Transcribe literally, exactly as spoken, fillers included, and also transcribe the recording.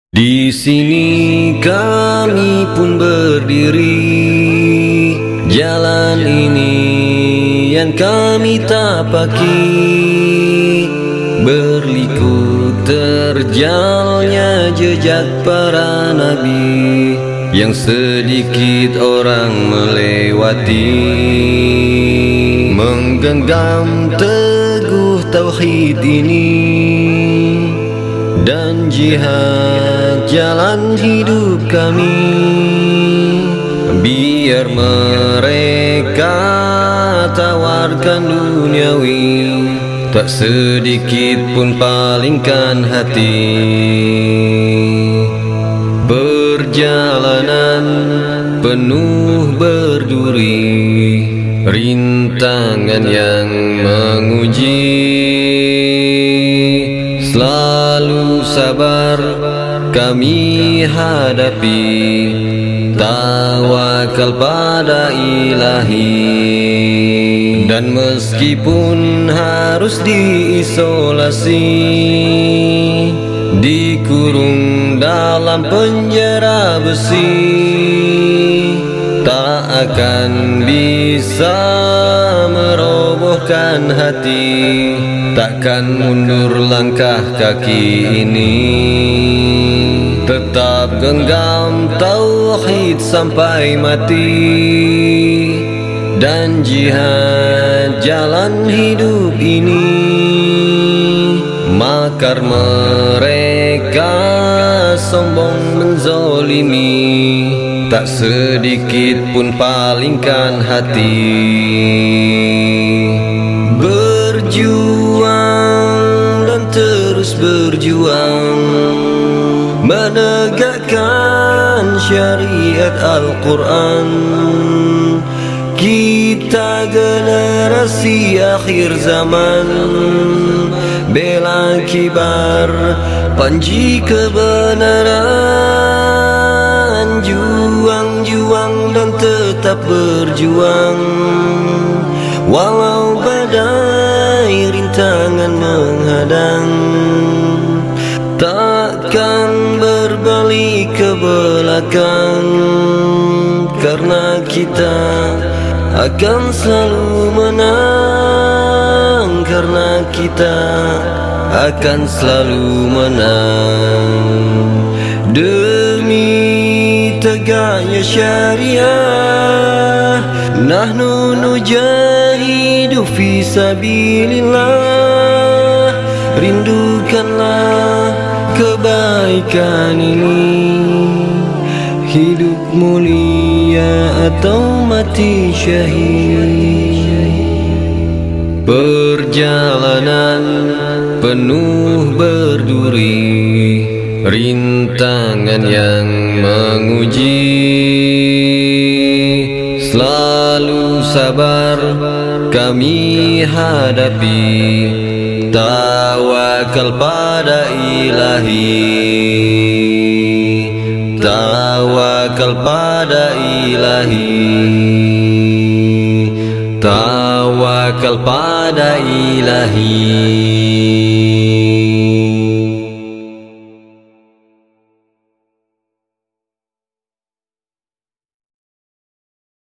Di sini kami pun berdiri, jalan ini yang kami tapaki, berliku terjalnya jejak para nabi yang sedikit orang melewati, menggenggam teguh tauhid ini dan jihad jalan hidup kami. Biar mereka tawarkan duniawi, tak sedikit pun palingkan hati. Perjalanan penuh berduri, rintangan yang menguji, selalu sabar kami hadapi, tawakal pada Ilahi. Dan meskipun harus diisolasi, dikurung dalam penjara besi, tak akan bisa merobohkan hati, takkan mundur langkah kaki ini. Tetap genggam tauhid sampai mati, dan jihad jalan hidup ini. Makar mereka sombong menzolimi, tak sedikit pun palingkan hati. Berjuang dan terus berjuang, menegakkan syariat Al-Quran. Kita generasi akhir zaman, bela kibar panji kebenaran. Juang-juang dan tetap berjuang, walau badai rintangan menghadang. Takkan berbalik ke belakang, karena kita akan selalu menang, karena kita akan selalu menang. Demi tegaknya syariah, nahnu nujahidu fi sabilillah. Rindukanlah kebaikan ini, hidup mulia atau mati syahid. Perjalanan penuh berduri, rintangan yang menguji, selalu sabar kami hadapi, tawakal pada Ilahi, tawakal pada Ilahi, tawakal pada Ilahi.